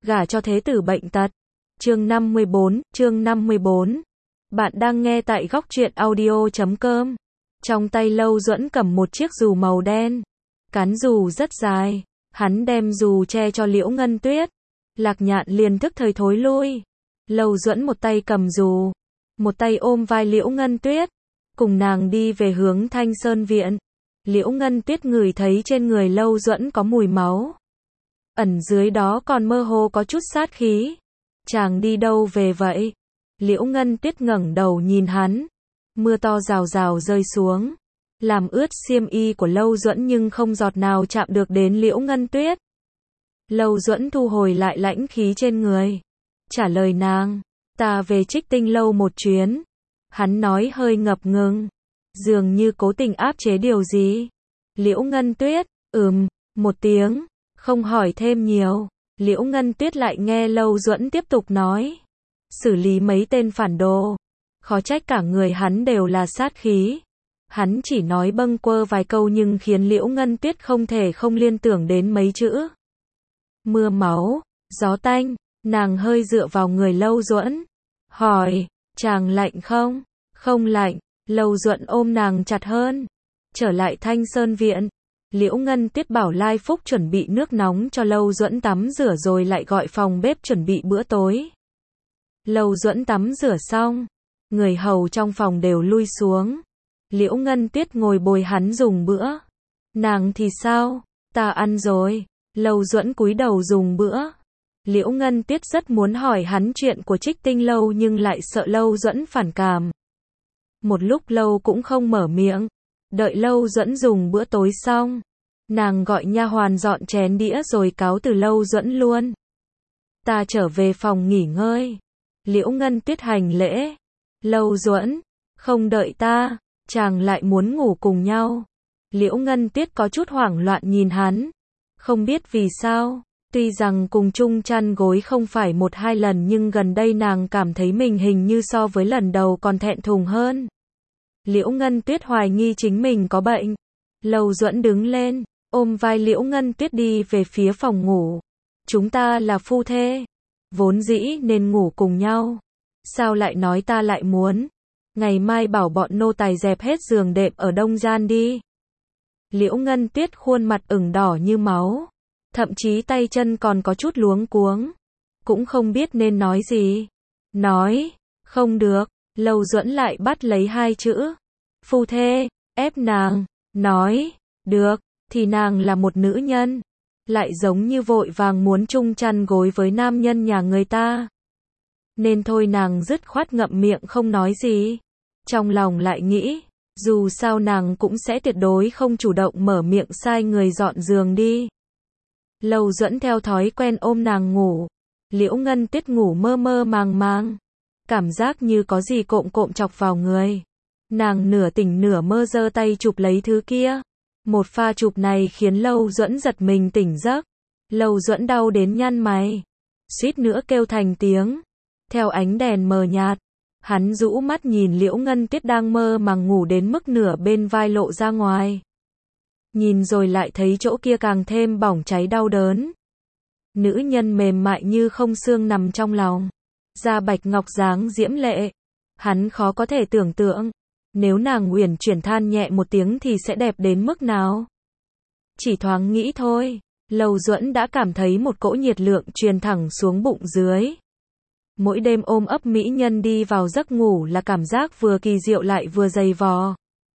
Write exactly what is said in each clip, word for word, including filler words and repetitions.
gả cho thế tử bệnh tật. Chương năm mươi bốn, chương năm mươi bốn. Bạn đang nghe tại góc truyện audio chấm com. Trong tay Lâu Duẫn cầm một chiếc dù màu đen. Cán dù rất dài. Hắn đem dù che cho Liễu Ngân Tuyết. Lạc Nhạn liền thức thời thối lui. Lâu Duẫn một tay cầm dù, một tay ôm vai Liễu Ngân Tuyết, cùng nàng đi về hướng Thanh Sơn Viện. Liễu Ngân Tuyết ngửi thấy trên người Lâu Duẫn có mùi máu. Ẩn dưới đó còn mơ hồ có chút sát khí. Chàng đi đâu về vậy? Liễu Ngân Tuyết ngẩng đầu nhìn hắn. Mưa to rào rào rơi xuống, làm ướt xiêm y của Lâu Duẫn nhưng không giọt nào chạm được đến Liễu Ngân Tuyết. Lâu Duẫn thu hồi lại lãnh khí trên người. Trả lời nàng, ta về Trích Tinh lâu một chuyến. Hắn nói hơi ngập ngừng, dường như cố tình áp chế điều gì. Liễu Ngân Tuyết, ừm, một tiếng, không hỏi thêm nhiều. Liễu Ngân Tuyết lại nghe Lâu Duẫn tiếp tục nói. Xử lý mấy tên phản đồ. Khó trách cả người hắn đều là sát khí. Hắn chỉ nói bâng quơ vài câu nhưng khiến Liễu Ngân Tuyết không thể không liên tưởng đến mấy chữ. Mưa máu, gió tanh, nàng hơi dựa vào người Lâu Duẫn. Hỏi, chàng lạnh không? Không lạnh. Lâu Duẫn ôm nàng chặt hơn. Trở lại Thanh Sơn Viện. Liễu Ngân Tuyết bảo Lai Phúc chuẩn bị nước nóng cho Lâu Duẫn tắm rửa rồi lại gọi phòng bếp chuẩn bị bữa tối. Lâu Duẫn tắm rửa xong, người hầu trong phòng đều lui xuống. Liễu Ngân Tuyết ngồi bồi hắn dùng bữa. Nàng thì sao? Ta ăn rồi. Lâu Duẫn cúi đầu dùng bữa. Liễu Ngân Tuyết rất muốn hỏi hắn chuyện của Trích Tinh lâu nhưng lại sợ Lâu Duẫn phản cảm. Một lúc lâu cũng không mở miệng. Đợi Lâu Duẫn dùng bữa tối xong, nàng gọi nha hoàn dọn chén đĩa rồi cáo từ Lâu Duẫn luôn. Ta trở về phòng nghỉ ngơi. Liễu Ngân Tuyết hành lễ. Lâu Duẫn, không đợi ta, chàng lại muốn ngủ cùng nhau. Liễu Ngân Tuyết có chút hoảng loạn nhìn hắn. Không biết vì sao, tuy rằng cùng chung chăn gối không phải một hai lần nhưng gần đây nàng cảm thấy mình hình như so với lần đầu còn thẹn thùng hơn. Liễu Ngân Tuyết hoài nghi chính mình có bệnh. Lâu Duẫn đứng lên, ôm vai Liễu Ngân Tuyết đi về phía phòng ngủ. Chúng ta là phu thê, vốn dĩ nên ngủ cùng nhau. Sao lại nói ta lại muốn? Ngày mai bảo bọn nô tài dẹp hết giường đệm ở đông gian đi. Liễu Ngân Tuyết khuôn mặt ửng đỏ như máu. Thậm chí tay chân còn có chút luống cuống. Cũng không biết nên nói gì. Nói, không được. Lâu Duẫn lại bắt lấy hai chữ. Phu thê, ép nàng. Nói, được, thì nàng là một nữ nhân. Lại giống như vội vàng muốn chung chăn gối với nam nhân nhà người ta. Nên thôi nàng dứt khoát ngậm miệng không nói gì. Trong lòng lại nghĩ, dù sao nàng cũng sẽ tuyệt đối không chủ động mở miệng sai người dọn giường đi. Lâu Duẫn theo thói quen ôm nàng ngủ. Liễu Ngân Tuyết ngủ mơ mơ màng màng. Cảm giác như có gì cộm cộm chọc vào người. Nàng nửa tỉnh nửa mơ giơ tay chụp lấy thứ kia. Một pha chụp này khiến Lâu Duẫn giật mình tỉnh giấc. Lâu Duẫn đau đến nhăn mày. Suýt nữa kêu thành tiếng. Theo ánh đèn mờ nhạt, hắn rũ mắt nhìn Liễu Ngân Tuyết đang mơ màng ngủ đến mức nửa bên vai lộ ra ngoài. Nhìn rồi lại thấy chỗ kia càng thêm bỏng cháy đau đớn. Nữ nhân mềm mại như không xương nằm trong lòng. Da bạch ngọc dáng diễm lệ. Hắn khó có thể tưởng tượng. Nếu nàng uyển chuyển than nhẹ một tiếng thì sẽ đẹp đến mức nào. Chỉ thoáng nghĩ thôi. Lâu Duẫn đã cảm thấy một cỗ nhiệt lượng truyền thẳng xuống bụng dưới. Mỗi đêm ôm ấp mỹ nhân đi vào giấc ngủ là cảm giác vừa kỳ diệu lại vừa dày vò.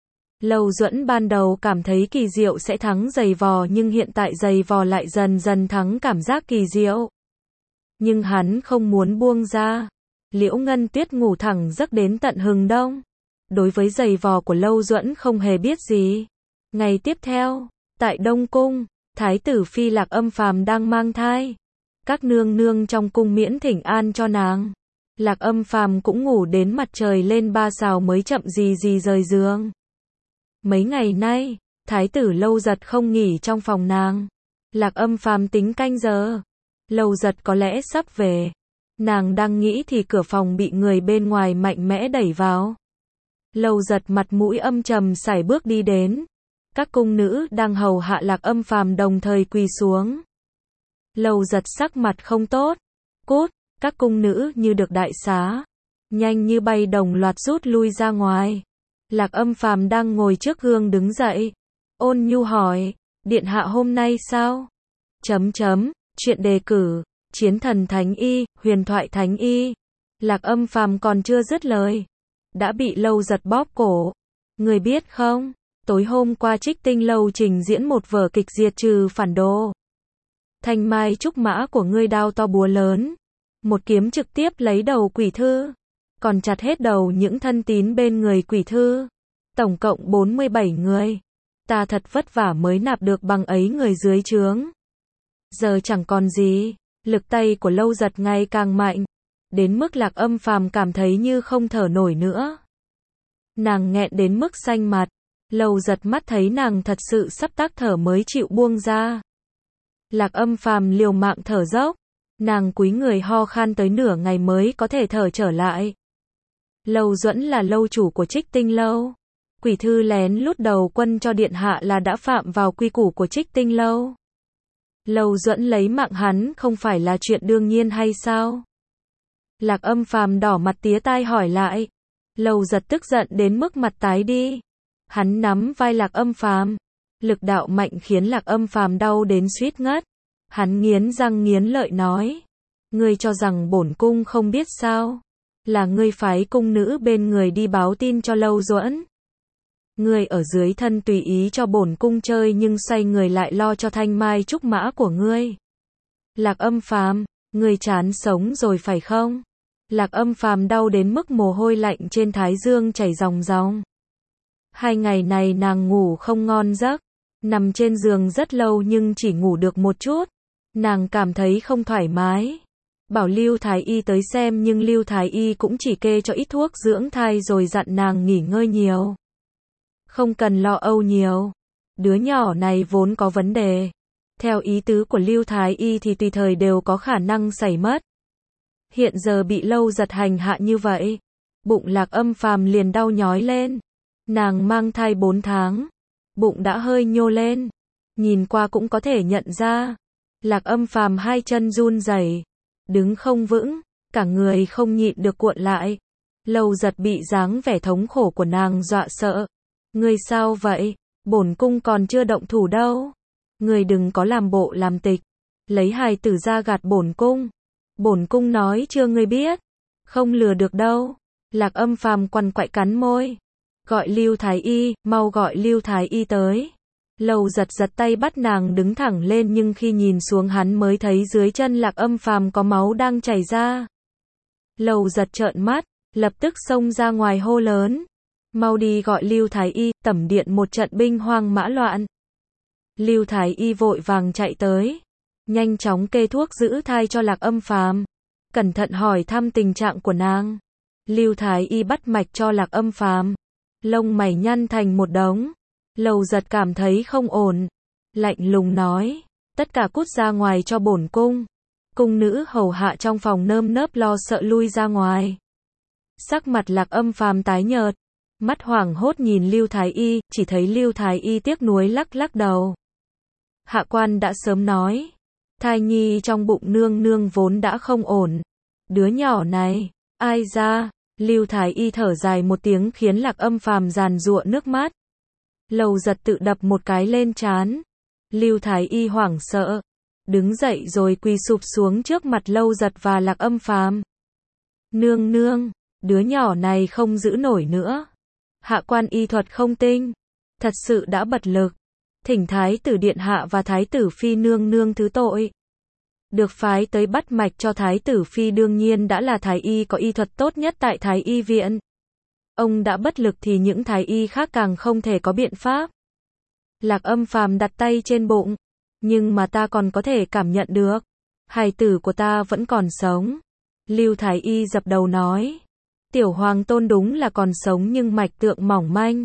Lâu Duẫn ban đầu cảm thấy kỳ diệu sẽ thắng dày vò nhưng hiện tại dày vò lại dần dần thắng cảm giác kỳ diệu. Nhưng hắn không muốn buông ra. Liễu Ngân Tuyết ngủ thẳng giấc đến tận hừng đông. Đối với giày vò của Lâu Duẫn không hề biết gì. Ngày tiếp theo, tại Đông Cung, Thái tử Phi Lạc Âm Phàm đang mang thai. Các nương nương trong cung miễn thỉnh an cho nàng. Lạc Âm Phàm cũng ngủ đến mặt trời lên ba sào mới chậm gì gì rời giường. Mấy ngày nay, Thái tử Lâu Giật không nghỉ trong phòng nàng. Lạc Âm Phàm tính canh giờ. Lâu Giật có lẽ sắp về. Nàng đang nghĩ thì cửa phòng bị người bên ngoài mạnh mẽ đẩy vào. Lâu Giật mặt mũi âm trầm sải bước đi đến. Các cung nữ đang hầu hạ Lạc Âm Phàm đồng thời quỳ xuống. Lâu Giật sắc mặt không tốt. Cút, các cung nữ như được đại xá. Nhanh như bay đồng loạt rút lui ra ngoài. Lạc Âm Phàm đang ngồi trước gương đứng dậy. Ôn nhu hỏi, điện hạ hôm nay sao? Chấm chấm, chuyện đề cử, chiến thần thánh y, huyền thoại thánh y. Lạc Âm Phàm còn chưa dứt lời, đã bị Lâu Giật bóp cổ. Người biết không, tối hôm qua Trích Tinh Lâu trình diễn một vở kịch diệt trừ phản đồ. Thanh mai trúc mã của ngươi đao to búa lớn, một kiếm trực tiếp lấy đầu quỷ thư, còn chặt hết đầu những thân tín bên người quỷ thư. Tổng cộng bốn mươi bảy người. Ta thật vất vả mới nạp được bằng ấy người dưới trướng. Giờ chẳng còn gì. Lực tay của Lâu Giật ngày càng mạnh, đến mức Lạc Âm Phàm cảm thấy như không thở nổi nữa. Nàng nghẹn đến mức xanh mặt. Lâu Giật mắt thấy nàng thật sự sắp tắc thở mới chịu buông ra. Lạc Âm Phàm liều mạng thở dốc. Nàng cúi người ho khan tới nửa ngày mới có thể thở trở lại. Lâu Duẫn là lâu chủ của Trích Tinh Lâu. Quỷ thư lén lút đầu quân cho điện hạ là đã phạm vào quy củ của Trích Tinh Lâu. Lâu Duẫn lấy mạng hắn không phải là chuyện đương nhiên hay sao? Lạc Âm Phàm đỏ mặt tía tai hỏi lại. Lâu Giật tức giận đến mức mặt tái đi. Hắn nắm vai Lạc Âm Phàm, lực đạo mạnh khiến Lạc Âm Phàm đau đến suýt ngất. Hắn nghiến răng nghiến lợi nói, ngươi cho rằng bổn cung không biết sao? Là ngươi phái cung nữ bên người đi báo tin cho Lâu Duẫn. Ngươi ở dưới thân tùy ý cho bổn cung chơi nhưng xoay người lại lo cho thanh mai trúc mã của ngươi. Lạc Âm Phàm, ngươi chán sống rồi phải không? Lạc Âm Phàm đau đến mức mồ hôi lạnh trên thái dương chảy ròng ròng. Hai ngày này nàng ngủ không ngon giấc, nằm trên giường rất lâu nhưng chỉ ngủ được một chút. Nàng cảm thấy không thoải mái. Bảo Lưu Thái Y tới xem nhưng Lưu Thái Y cũng chỉ kê cho ít thuốc dưỡng thai rồi dặn nàng nghỉ ngơi nhiều. Không cần lo âu nhiều. Đứa nhỏ này vốn có vấn đề. Theo ý tứ của Lưu Thái Y thì tùy thời đều có khả năng xảy mất. Hiện giờ bị Lâu Giật hành hạ như vậy, bụng Lạc Âm Phàm liền đau nhói lên. Nàng mang thai bốn tháng, bụng đã hơi nhô lên, nhìn qua cũng có thể nhận ra. Lạc Âm Phàm hai chân run rẩy, đứng không vững, cả người không nhịn được cuộn lại. Lâu Giật bị dáng vẻ thống khổ của nàng dọa sợ. Ngươi sao vậy? Bổn cung còn chưa động thủ đâu. Ngươi đừng có làm bộ làm tịch, lấy hài tử ra gạt bổn cung. Bổn cung nói chưa ngươi biết, không lừa được đâu. Lạc Âm Phàm quằn quại cắn môi. Gọi Lưu Thái Y, mau gọi Lưu Thái Y tới. Lâu Giật giật tay bắt nàng đứng thẳng lên nhưng khi nhìn xuống hắn mới thấy dưới chân Lạc Âm Phàm có máu đang chảy ra. Lâu Giật trợn mắt, lập tức xông ra ngoài hô lớn. Mau đi gọi Lưu Thái Y, tẩm điện một trận binh hoang mã loạn. Lưu Thái Y vội vàng chạy tới, nhanh chóng kê thuốc giữ thai cho Lạc Âm Phàm, cẩn thận hỏi thăm tình trạng của nàng. Lưu Thái Y bắt mạch cho Lạc Âm Phàm, lông mày nhăn thành một đống. Lâu Giật cảm thấy không ổn, lạnh lùng nói, tất cả cút ra ngoài cho bổn cung. Cung nữ hầu hạ trong phòng nơm nớp lo sợ lui ra ngoài. Sắc mặt Lạc Âm Phàm tái nhợt, mắt hoảng hốt nhìn Lưu Thái Y, chỉ thấy Lưu Thái Y tiếc nuối lắc lắc đầu. Hạ quan đã sớm nói, thai nhi trong bụng nương nương vốn đã không ổn. Đứa nhỏ này, ai ra? Lưu Thái Y thở dài một tiếng khiến Lạc Âm Phàm giàn giụa nước mắt. Lâu Giật tự đập một cái lên trán. Lưu Thái Y hoảng sợ, đứng dậy rồi quỳ sụp xuống trước mặt Lâu Giật và Lạc Âm Phàm. Nương nương, đứa nhỏ này không giữ nổi nữa. Hạ quan y thuật không tinh, thật sự đã bật lực, thỉnh Thái tử điện hạ và Thái tử phi nương nương thứ tội. Được phái tới bắt mạch cho Thái tử phi đương nhiên đã là Thái y có y thuật tốt nhất tại Thái y viện. Ông đã bất lực thì những Thái y khác càng không thể có biện pháp. Lạc Âm Phàm đặt tay trên bụng, nhưng mà ta còn có thể cảm nhận được, hài tử của ta vẫn còn sống. Lưu Thái Y dập đầu nói, tiểu hoàng tôn đúng là còn sống nhưng mạch tượng mỏng manh,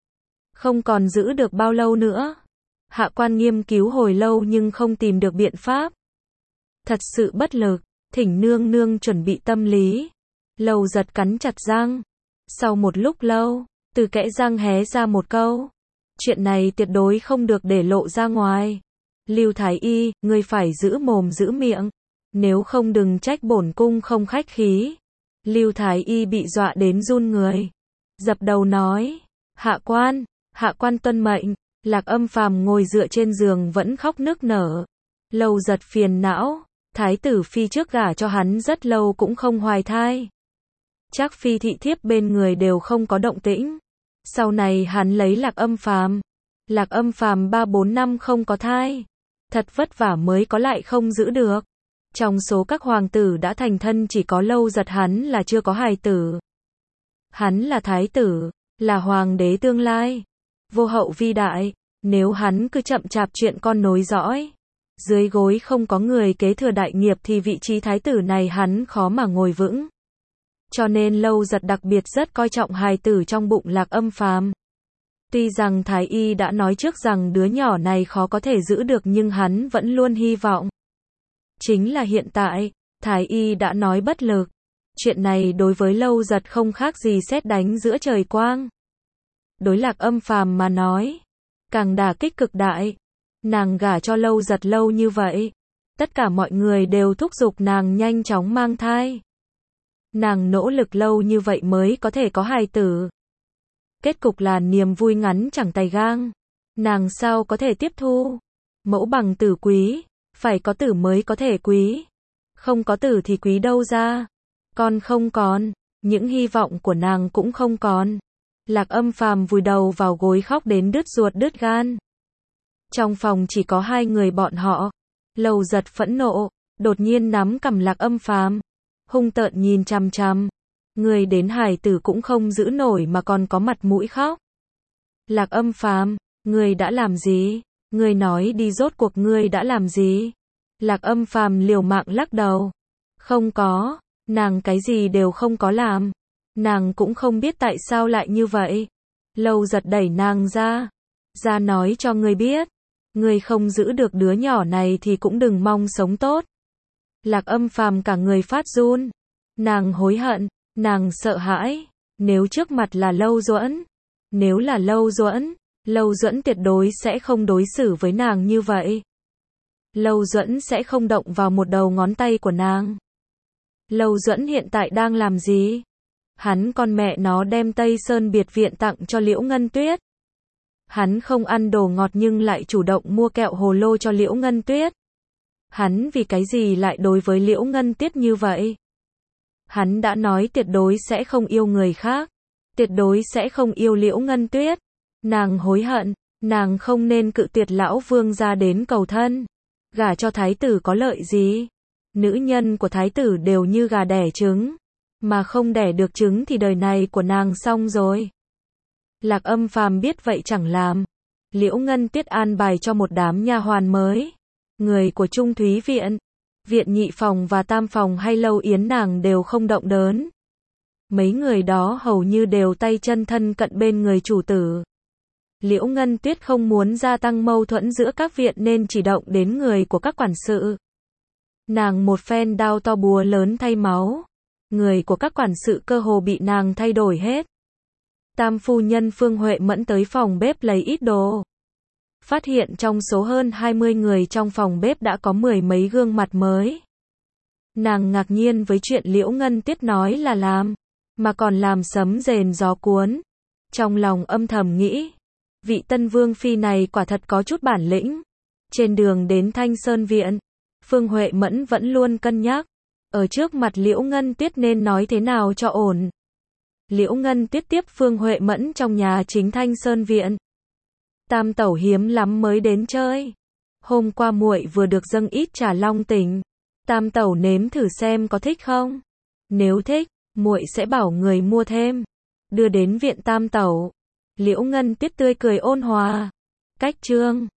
không còn giữ được bao lâu nữa. Hạ quan nghiên cứu hồi lâu nhưng không tìm được biện pháp, thật sự bất lực, thỉnh nương nương chuẩn bị tâm lý. Lâu Giật cắn chặt răng, sau một lúc lâu, từ kẽ răng hé ra một câu, chuyện này tuyệt đối không được để lộ ra ngoài. Lưu Thái Y, ngươi phải giữ mồm giữ miệng, nếu không đừng trách bổn cung không khách khí. Lưu Thái Y bị dọa đến run người, dập đầu nói, hạ quan, hạ quan tuân mệnh. Lạc Âm Phàm ngồi dựa trên giường vẫn khóc nức nở. Lâu Giật phiền não, thái tử phi trước gả cho hắn rất lâu cũng không hoài thai. Chắc phi thị thiếp bên người đều không có động tĩnh. Sau này hắn lấy Lạc Âm Phàm. Lạc Âm Phàm ba bốn năm không có thai. Thật vất vả mới có lại không giữ được. Trong số các hoàng tử đã thành thân chỉ có Lâu Giật hắn là chưa có hài tử. Hắn là thái tử, là hoàng đế tương lai, vô hậu vi đại, nếu hắn cứ chậm chạp chuyện con nối dõi, dưới gối không có người kế thừa đại nghiệp thì vị trí thái tử này hắn khó mà ngồi vững. Cho nên Lâu Giật đặc biệt rất coi trọng hài tử trong bụng Lạc Âm Phàm. Tuy rằng Thái Y đã nói trước rằng đứa nhỏ này khó có thể giữ được nhưng hắn vẫn luôn hy vọng. Chính là hiện tại, Thái Y đã nói bất lực. Chuyện này đối với Lâu Giật không khác gì sét đánh giữa trời quang. Đối Lạc Âm Phàm mà nói, càng đả kích cực đại. Nàng gả cho Lâu Giật lâu như vậy, tất cả mọi người đều thúc giục nàng nhanh chóng mang thai. Nàng nỗ lực lâu như vậy mới có thể có hài tử. Kết cục là niềm vui ngắn chẳng tay gang. Nàng sao có thể tiếp thu? Mẫu bằng tử quý, phải có tử mới có thể quý. Không có tử thì quý đâu ra? Con không còn, những hy vọng của nàng cũng không còn. Lạc Âm Phàm vùi đầu vào gối khóc đến đứt ruột đứt gan. Trong phòng chỉ có hai người bọn họ. Lâu Giật phẫn nộ, đột nhiên nắm cằm Lạc Âm Phàm, hung tợn nhìn chằm chằm. Người đến hài tử cũng không giữ nổi mà còn có mặt mũi khóc. Lạc Âm Phàm, ngươi đã làm gì? Ngươi nói đi, rốt cuộc ngươi đã làm gì? Lạc Âm Phàm liều mạng lắc đầu. Không có, nàng cái gì đều không có làm. Nàng cũng không biết tại sao lại như vậy. Lâu Giật đẩy nàng ra. Ra nói cho ngươi biết. Ngươi không giữ được đứa nhỏ này thì cũng đừng mong sống tốt. Lạc Âm Phàm cả người phát run. Nàng hối hận, nàng sợ hãi. Nếu trước mặt là Lâu Duẫn, nếu là Lâu Duẫn, Lâu Duẫn tuyệt đối sẽ không đối xử với nàng như vậy. Lâu Duẫn sẽ không động vào một đầu ngón tay của nàng. Lâu Duẫn hiện tại đang làm gì? Hắn con mẹ nó đem Tây Sơn biệt viện tặng cho Liễu Ngân Tuyết. Hắn không ăn đồ ngọt nhưng lại chủ động mua kẹo hồ lô cho Liễu Ngân Tuyết. Hắn vì cái gì lại đối với Liễu Ngân Tuyết như vậy? Hắn đã nói tuyệt đối sẽ không yêu người khác. Tuyệt đối sẽ không yêu Liễu Ngân Tuyết. Nàng hối hận, nàng không nên cự tuyệt lão vương gia đến cầu thân. Gả cho thái tử có lợi gì? Nữ nhân của thái tử đều như gà đẻ trứng. Mà không đẻ được trứng thì đời này của nàng xong rồi. Lạc Âm Phàm biết vậy chẳng làm. Liễu Ngân Tuyết an bài cho một đám nha hoàn mới. Người của Trung Thúy Viện, Viện nhị phòng và tam phòng hay Lâu Yến nàng đều không động đớn. Mấy người đó hầu như đều tay chân thân cận bên người chủ tử. Liễu Ngân Tuyết không muốn gia tăng mâu thuẫn giữa các viện nên chỉ động đến người của các quản sự. Nàng một phen đao to búa lớn thay máu. Người của các quản sự cơ hồ bị nàng thay đổi hết. Tam phu nhân Phương Huệ Mẫn tới phòng bếp lấy ít đồ. Phát hiện trong số hơn hai mươi người trong phòng bếp đã có mười mấy gương mặt mới. Nàng ngạc nhiên với chuyện Liễu Ngân Tuyết nói là làm, mà còn làm sấm rền gió cuốn. Trong lòng âm thầm nghĩ, vị tân vương phi này quả thật có chút bản lĩnh. Trên đường đến Thanh Sơn Viện, Phương Huệ Mẫn vẫn luôn cân nhắc, ở trước mặt Liễu Ngân Tuyết nên nói thế nào cho ổn. Liễu Ngân Tuyết tiếp Phương Huệ Mẫn trong nhà chính Thanh Sơn Viện. Tam tẩu hiếm lắm mới đến chơi. Hôm qua muội vừa được dâng ít trà long tỉnh. Tam tẩu nếm thử xem có thích không? Nếu thích, muội sẽ bảo người mua thêm. Đưa đến viện tam tẩu. Liễu Ngân Tuyết tươi cười ôn hòa. Cách chương